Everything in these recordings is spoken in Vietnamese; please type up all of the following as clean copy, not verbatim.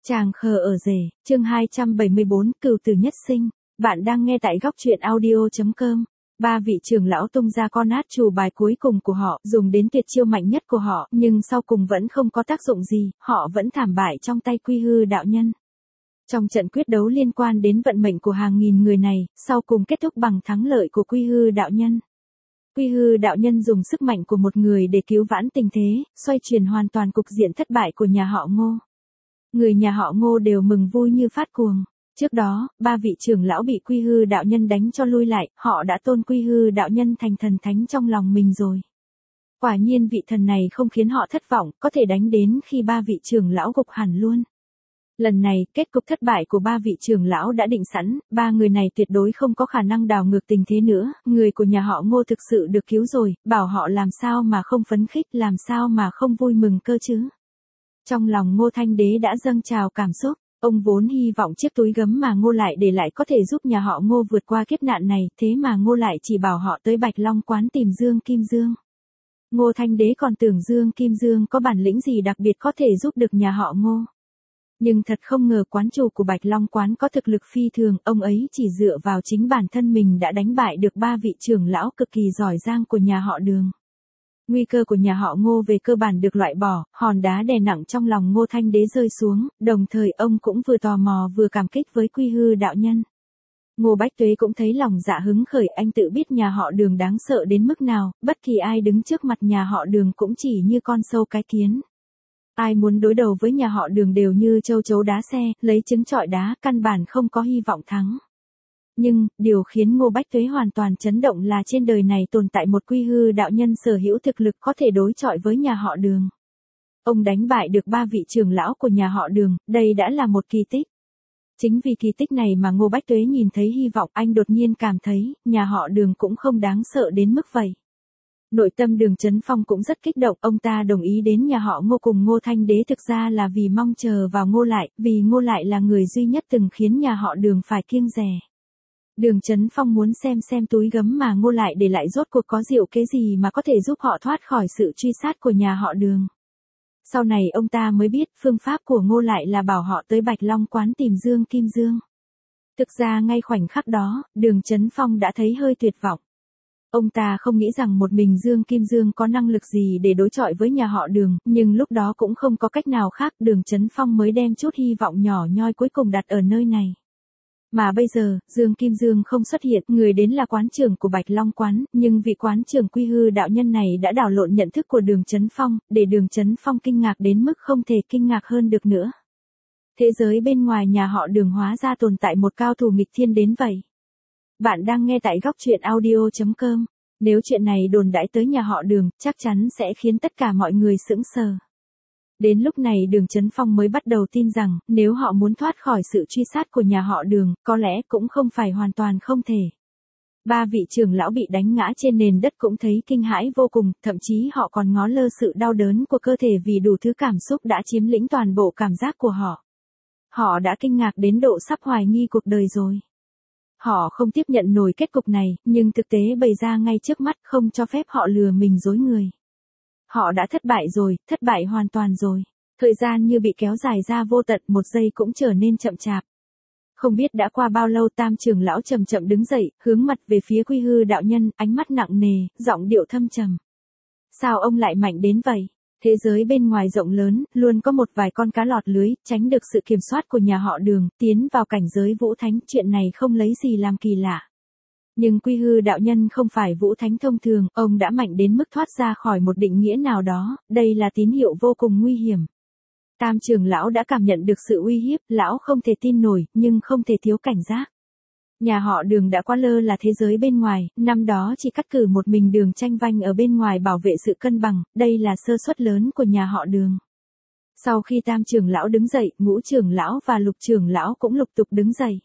Chàng khờ ở rể, chương 274, cừu tử nhất sinh. Bạn đang nghe tại góc truyện audio.com. Ba vị trưởng lão tung ra con át chủ bài cuối cùng của họ, dùng đến tuyệt chiêu mạnh nhất của họ, nhưng sau cùng vẫn không có tác dụng gì, họ vẫn thảm bại trong tay Quy Hư đạo nhân. Trong trận quyết đấu liên quan đến vận mệnh của hàng nghìn người này, sau cùng kết thúc bằng thắng lợi của Quy Hư đạo nhân. Quy Hư đạo nhân dùng sức mạnh của một người để cứu vãn tình thế, xoay chuyển hoàn toàn cục diện thất bại của nhà họ Ngô. Người nhà họ Ngô đều mừng vui như phát cuồng. Trước đó, ba vị trưởng lão bị Quy Hư đạo nhân đánh cho lui lại, họ đã tôn Quy Hư đạo nhân thành thần thánh trong lòng mình rồi. Quả nhiên vị thần này không khiến họ thất vọng, có thể đánh đến khi ba vị trưởng lão gục hẳn luôn. Lần này, kết cục thất bại của ba vị trưởng lão đã định sẵn, ba người này tuyệt đối không có khả năng đảo ngược tình thế nữa, người của nhà họ Ngô thực sự được cứu rồi, bảo họ làm sao mà không phấn khích, làm sao mà không vui mừng cơ chứ. Trong lòng Ngô Thanh Đế đã dâng trào cảm xúc, ông vốn hy vọng chiếc túi gấm mà Ngô Lại để lại có thể giúp nhà họ Ngô vượt qua kiếp nạn này, thế mà Ngô Lại chỉ bảo họ tới Bạch Long quán tìm Dương Kim Dương. Ngô Thanh Đế còn tưởng Dương Kim Dương có bản lĩnh gì đặc biệt có thể giúp được nhà họ Ngô. Nhưng thật không ngờ quán chủ của Bạch Long quán có thực lực phi thường, ông ấy chỉ dựa vào chính bản thân mình đã đánh bại được ba vị trưởng lão cực kỳ giỏi giang của nhà họ Đường. Nguy cơ của nhà họ Ngô về cơ bản được loại bỏ, hòn đá đè nặng trong lòng Ngô Thanh Đế rơi xuống, đồng thời ông cũng vừa tò mò vừa cảm kích với Quy Hư đạo nhân. Ngô Bách Tuế cũng thấy lòng dạ hứng khởi, anh tự biết nhà họ Đường đáng sợ đến mức nào, bất kỳ ai đứng trước mặt nhà họ Đường cũng chỉ như con sâu cái kiến. Ai muốn đối đầu với nhà họ Đường đều như châu chấu đá xe, lấy trứng trọi đá, căn bản không có hy vọng thắng. Nhưng, điều khiến Ngô Bách Tuế hoàn toàn chấn động là trên đời này tồn tại một Quy Hư đạo nhân sở hữu thực lực có thể đối chọi với nhà họ Đường. Ông đánh bại được ba vị trưởng lão của nhà họ Đường, đây đã là một kỳ tích. Chính vì kỳ tích này mà Ngô Bách Tuế nhìn thấy hy vọng, anh đột nhiên cảm thấy, nhà họ Đường cũng không đáng sợ đến mức vậy. Nội tâm Đường Chấn Phong cũng rất kích động, ông ta đồng ý đến nhà họ Ngô cùng Ngô Thanh Đế thực ra là vì mong chờ vào Ngô Lại, vì Ngô Lại là người duy nhất từng khiến nhà họ Đường phải kiêng dè. Đường Chấn Phong muốn xem túi gấm mà Ngô Lại để lại rốt cuộc có diệu kế gì mà có thể giúp họ thoát khỏi sự truy sát của nhà họ Đường. Sau này ông ta mới biết phương pháp của Ngô Lại là bảo họ tới Bạch Long quán tìm Dương Kim Dương. Thực ra ngay khoảnh khắc đó, Đường Chấn Phong đã thấy hơi tuyệt vọng. Ông ta không nghĩ rằng một mình Dương Kim Dương có năng lực gì để đối chọi với nhà họ Đường, nhưng lúc đó cũng không có cách nào khác, Đường Chấn Phong mới đem chút hy vọng nhỏ nhoi cuối cùng đặt ở nơi này. Mà bây giờ, Dương Kim Dương không xuất hiện, người đến là quán trưởng của Bạch Long quán, nhưng vị quán trưởng Quy Hư đạo nhân này đã đảo lộn nhận thức của Đường Chấn Phong, để Đường Chấn Phong kinh ngạc đến mức không thể kinh ngạc hơn được nữa. Thế giới bên ngoài nhà họ Đường hóa ra tồn tại một cao thủ nghịch thiên đến vậy. Bạn đang nghe tại góc truyện audio.com. Nếu chuyện này đồn đãi tới nhà họ Đường, chắc chắn sẽ khiến tất cả mọi người sững sờ. Đến lúc này Đường Chấn Phong mới bắt đầu tin rằng, nếu họ muốn thoát khỏi sự truy sát của nhà họ Đường, có lẽ cũng không phải hoàn toàn không thể. Ba vị trưởng lão bị đánh ngã trên nền đất cũng thấy kinh hãi vô cùng, thậm chí họ còn ngó lơ sự đau đớn của cơ thể vì đủ thứ cảm xúc đã chiếm lĩnh toàn bộ cảm giác của họ. Họ đã kinh ngạc đến độ sắp hoài nghi cuộc đời rồi. Họ không tiếp nhận nổi kết cục này, nhưng thực tế bày ra ngay trước mắt không cho phép họ lừa mình dối người. Họ đã thất bại rồi, thất bại hoàn toàn rồi. Thời gian như bị kéo dài ra vô tận, một giây cũng trở nên chậm chạp. Không biết đã qua bao lâu, Tam trưởng lão chậm chậm đứng dậy, hướng mặt về phía Quy Hư đạo nhân, ánh mắt nặng nề, giọng điệu thâm trầm. Sao ông lại mạnh đến vậy? Thế giới bên ngoài rộng lớn, luôn có một vài con cá lọt lưới, tránh được sự kiểm soát của nhà họ Đường, tiến vào cảnh giới vũ thánh, chuyện này không lấy gì làm kỳ lạ. Nhưng Quy Hư đạo nhân không phải vũ thánh thông thường, ông đã mạnh đến mức thoát ra khỏi một định nghĩa nào đó, đây là tín hiệu vô cùng nguy hiểm. Tam trưởng lão đã cảm nhận được sự uy hiếp, lão không thể tin nổi, nhưng không thể thiếu cảnh giác. Nhà họ Đường đã quá lơ là thế giới bên ngoài, năm đó chỉ cắt cử một mình Đường Tranh Vanh ở bên ngoài bảo vệ sự cân bằng, đây là sơ suất lớn của nhà họ Đường. Sau khi Tam trưởng lão đứng dậy, Ngũ trưởng lão và Lục trưởng lão cũng lục tục đứng dậy.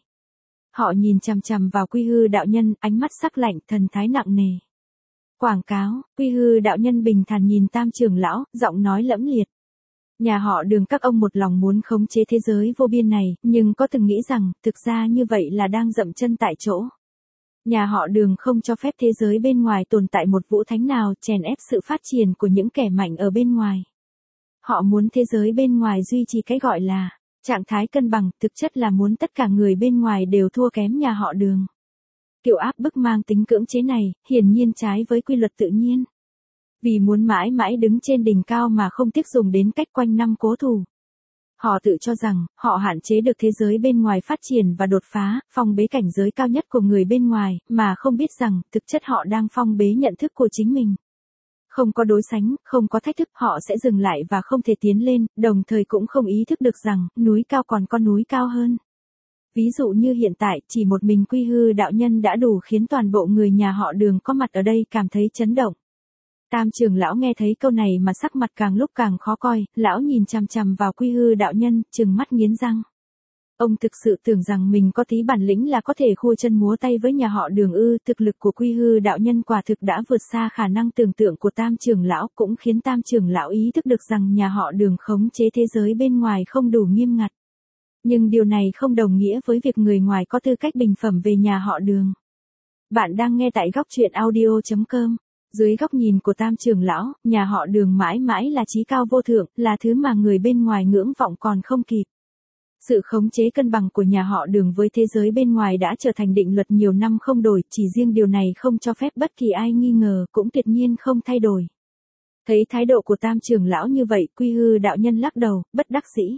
Họ nhìn chằm chằm vào Quy Hư đạo nhân, ánh mắt sắc lạnh, thần thái nặng nề. Quảng cáo, Quy Hư đạo nhân bình thản nhìn Tam trưởng lão, giọng nói lẫm liệt. Nhà họ Đường các ông một lòng muốn khống chế thế giới vô biên này, nhưng có từng nghĩ rằng, thực ra như vậy là đang dậm chân tại chỗ. Nhà họ Đường không cho phép thế giới bên ngoài tồn tại một vũ thánh nào chèn ép sự phát triển của những kẻ mạnh ở bên ngoài. Họ muốn thế giới bên ngoài duy trì cái gọi là Trạng thái cân bằng thực chất là muốn tất cả người bên ngoài đều thua kém nhà họ Đường. Kiểu áp bức mang tính cưỡng chế này, hiển nhiên trái với quy luật tự nhiên. Vì muốn mãi mãi đứng trên đỉnh cao mà không tiếc dùng đến cách quanh năm cố thủ. Họ tự cho rằng, họ hạn chế được thế giới bên ngoài phát triển và đột phá, phong bế cảnh giới cao nhất của người bên ngoài, mà không biết rằng, thực chất họ đang phong bế nhận thức của chính mình. Không có đối sánh, không có thách thức, họ sẽ dừng lại và không thể tiến lên, đồng thời cũng không ý thức được rằng, núi cao còn có núi cao hơn. Ví dụ như hiện tại, chỉ một mình Quy Hư đạo nhân đã đủ khiến toàn bộ người nhà họ Đường có mặt ở đây cảm thấy chấn động. Tam trưởng lão nghe thấy câu này mà sắc mặt càng lúc càng khó coi, lão nhìn chằm chằm vào Quy Hư đạo nhân, trừng mắt nghiến răng. Ông thực sự tưởng rằng mình có tí bản lĩnh là có thể khua chân múa tay với nhà họ Đường ư? Thực lực của Quy Hư đạo nhân quả thực đã vượt xa khả năng tưởng tượng của Tam trưởng lão, cũng khiến Tam trưởng lão ý thức được rằng nhà họ Đường khống chế thế giới bên ngoài không đủ nghiêm ngặt. Nhưng điều này không đồng nghĩa với việc người ngoài có tư cách bình phẩm về nhà họ Đường. Bạn đang nghe tại góc truyện audio.com. Dưới góc nhìn của Tam trưởng lão, nhà họ Đường mãi mãi là chí cao vô thượng, là thứ mà người bên ngoài ngưỡng vọng còn không kịp. Sự khống chế cân bằng của nhà họ Đường với thế giới bên ngoài đã trở thành định luật nhiều năm không đổi, chỉ riêng điều này không cho phép bất kỳ ai nghi ngờ, cũng tuyệt nhiên không thay đổi. Thấy thái độ của Tam trưởng lão như vậy, Quy Hư đạo nhân lắc đầu, bất đắc dĩ.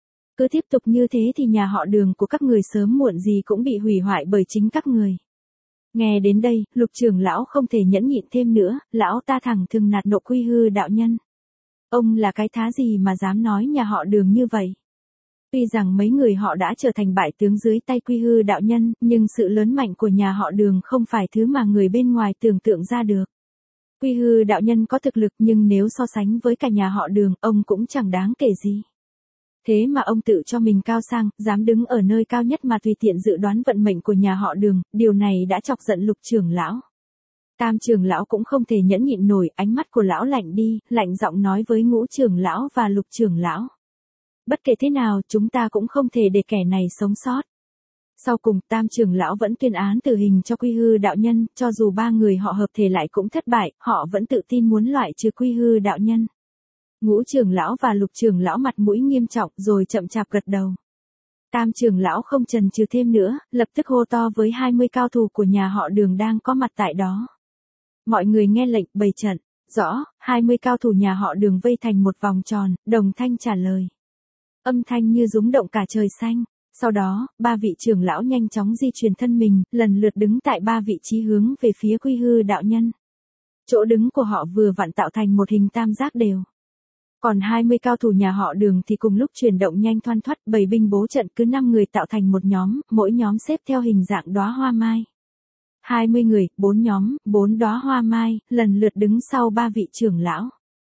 Cứ tiếp tục như thế thì nhà họ Đường của các người sớm muộn gì cũng bị hủy hoại bởi chính các người. Nghe đến đây, Lục trưởng lão không thể nhẫn nhịn thêm nữa, lão ta thẳng thừng nạt nộ Quy Hư đạo nhân. Ông là cái thá gì mà dám nói nhà họ Đường như vậy? Tuy rằng mấy người họ đã trở thành bại tướng dưới tay Quy Hư đạo nhân, nhưng sự lớn mạnh của nhà họ Đường không phải thứ mà người bên ngoài tưởng tượng ra được. Quy Hư đạo nhân có thực lực nhưng nếu so sánh với cả nhà họ Đường, ông cũng chẳng đáng kể gì. Thế mà ông tự cho mình cao sang, dám đứng ở nơi cao nhất mà tùy tiện dự đoán vận mệnh của nhà họ Đường, điều này đã chọc giận Lục trưởng lão. Tam trưởng lão cũng không thể nhẫn nhịn nổi, ánh mắt của lão lạnh đi, lạnh giọng nói với Ngũ trưởng lão và Lục trưởng lão. Bất kể thế nào, chúng ta cũng không thể để kẻ này sống sót. Sau cùng, Tam trưởng lão vẫn tuyên án tử hình cho Quy Hư đạo nhân, cho dù ba người họ hợp thể lại cũng thất bại, họ vẫn tự tin muốn loại trừ Quy Hư đạo nhân. Ngũ trưởng lão và Lục trưởng lão mặt mũi nghiêm trọng rồi chậm chạp gật đầu. Tam trưởng lão không chần chừ thêm nữa, lập tức hô to với 20 cao thủ của nhà họ Đường đang có mặt tại đó. Mọi người nghe lệnh bày trận. Rõ, 20 cao thủ nhà họ Đường vây thành một vòng tròn, đồng thanh trả lời. Âm thanh như rúng động cả trời xanh. Sau đó, ba vị trưởng lão nhanh chóng di chuyển thân mình, lần lượt đứng tại ba vị trí hướng về phía Quy Hư đạo nhân. Chỗ đứng của họ vừa vặn tạo thành một hình tam giác đều. Còn 20 cao thủ nhà họ Đường thì cùng lúc chuyển động nhanh thoăn thoắt, bày binh bố trận, cứ 5 người tạo thành một nhóm, mỗi nhóm xếp theo hình dạng đóa hoa mai. 20 người, 4 nhóm, 4 đóa hoa mai, lần lượt đứng sau ba vị trưởng lão.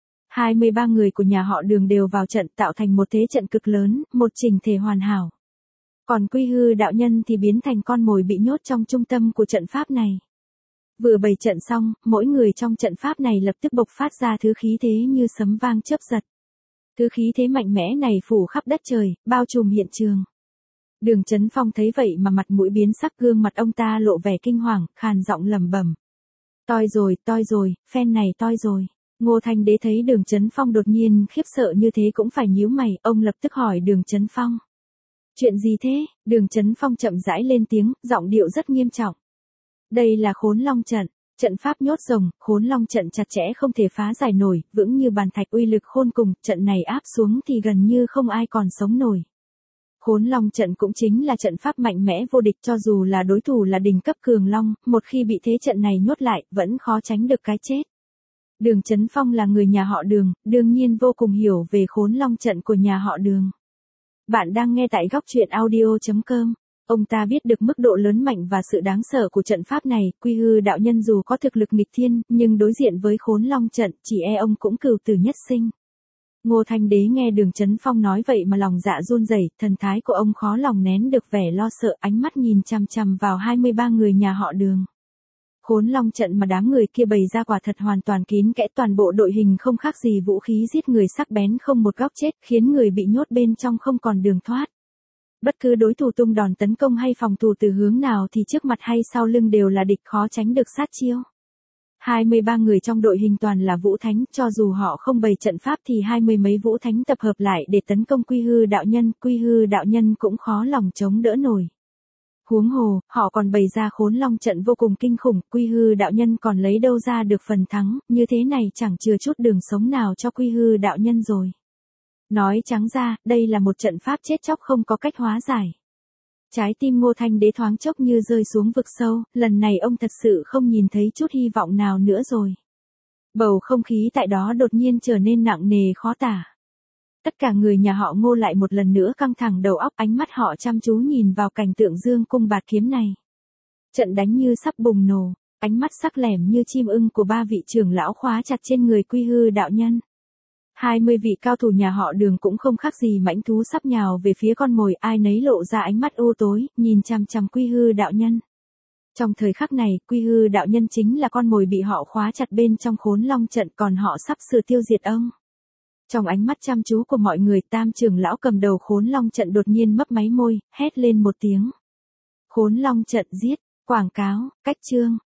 23 người của nhà họ Đường đều vào trận tạo thành một thế trận cực lớn, một chỉnh thể hoàn hảo. Còn Quy Hư đạo nhân thì biến thành con mồi bị nhốt trong trung tâm của trận pháp này. Vừa bày trận xong, mỗi người trong trận pháp này lập tức bộc phát ra thứ khí thế như sấm vang chớp giật. Thứ khí thế mạnh mẽ này phủ khắp đất trời, bao trùm hiện trường. Đường Chấn Phong thấy vậy mà mặt mũi biến sắc, gương mặt ông ta lộ vẻ kinh hoàng, khàn giọng lẩm bẩm. Toi rồi, phen này toi rồi. Ngô Thanh Đế thấy Đường Chấn Phong đột nhiên khiếp sợ như thế cũng phải nhíu mày, ông lập tức hỏi Đường Chấn Phong. Chuyện gì thế? Đường Chấn Phong chậm rãi lên tiếng, giọng điệu rất nghiêm trọng. Đây là Khốn Long trận, trận pháp nhốt rồng, Khốn Long trận chặt chẽ không thể phá giải nổi, vững như bàn thạch, uy lực khôn cùng, trận này áp xuống thì gần như không ai còn sống nổi. Khốn Long trận cũng chính là trận pháp mạnh mẽ vô địch, cho dù là đối thủ là đỉnh cấp cường long, một khi bị thế trận này nhốt lại, vẫn khó tránh được cái chết. Đường Chấn Phong là người nhà họ Đường, đương nhiên vô cùng hiểu về Khốn Long trận của nhà họ Đường. Bạn đang nghe tại góc truyện audio.com. Ông ta biết được mức độ lớn mạnh và sự đáng sợ của trận pháp này, Quy Hư đạo nhân dù có thực lực nghịch thiên, nhưng đối diện với Khốn Long trận, chỉ e ông cũng cửu tử nhất sinh. Ngô Thanh Đế nghe Đường Chấn Phong nói vậy mà lòng dạ run rẩy, thần thái của ông khó lòng nén được vẻ lo sợ, ánh mắt nhìn chằm chằm vào 23 người nhà họ Đường. Khốn Long trận mà đám người kia bày ra quả thật hoàn toàn kín kẽ, toàn bộ đội hình không khác gì vũ khí giết người sắc bén không một góc chết, khiến người bị nhốt bên trong không còn đường thoát. Bất cứ đối thủ tung đòn tấn công hay phòng thủ từ hướng nào thì trước mặt hay sau lưng đều là địch, khó tránh được sát chiêu. 23 người trong đội hình toàn là vũ thánh, cho dù họ không bày trận pháp thì 20 mấy vũ thánh tập hợp lại để tấn công Quy Hư đạo nhân cũng khó lòng chống đỡ nổi. Huống hồ, họ còn bày ra Khốn Long trận vô cùng kinh khủng, Quy Hư đạo nhân còn lấy đâu ra được phần thắng, như thế này chẳng chừa chút đường sống nào cho Quy Hư đạo nhân rồi. Nói trắng ra, đây là một trận pháp chết chóc không có cách hóa giải. Trái tim Ngô Thanh Đế thoáng chốc như rơi xuống vực sâu, lần này ông thật sự không nhìn thấy chút hy vọng nào nữa rồi. Bầu không khí tại đó đột nhiên trở nên nặng nề khó tả. Tất cả người nhà họ Ngô lại một lần nữa căng thẳng đầu óc, ánh mắt họ chăm chú nhìn vào cảnh tượng dương cung bạt kiếm này. Trận đánh như sắp bùng nổ, ánh mắt sắc lẻm như chim ưng của ba vị trưởng lão khóa chặt trên người Quy Hư đạo nhân. 20 vị cao thủ nhà họ Đường cũng không khác gì mãnh thú sắp nhào về phía con mồi, ai nấy lộ ra ánh mắt u tối, nhìn chằm chằm Quy Hư đạo nhân. Trong thời khắc này, Quy Hư đạo nhân chính là con mồi bị họ khóa chặt bên trong Khốn Long trận, còn họ sắp sửa tiêu diệt ông. Trong ánh mắt chăm chú của mọi người, Tam trưởng lão cầm đầu Khốn Long trận đột nhiên mấp máy môi, hét lên một tiếng. Khốn Long trận giết, quảng cáo, cách chương.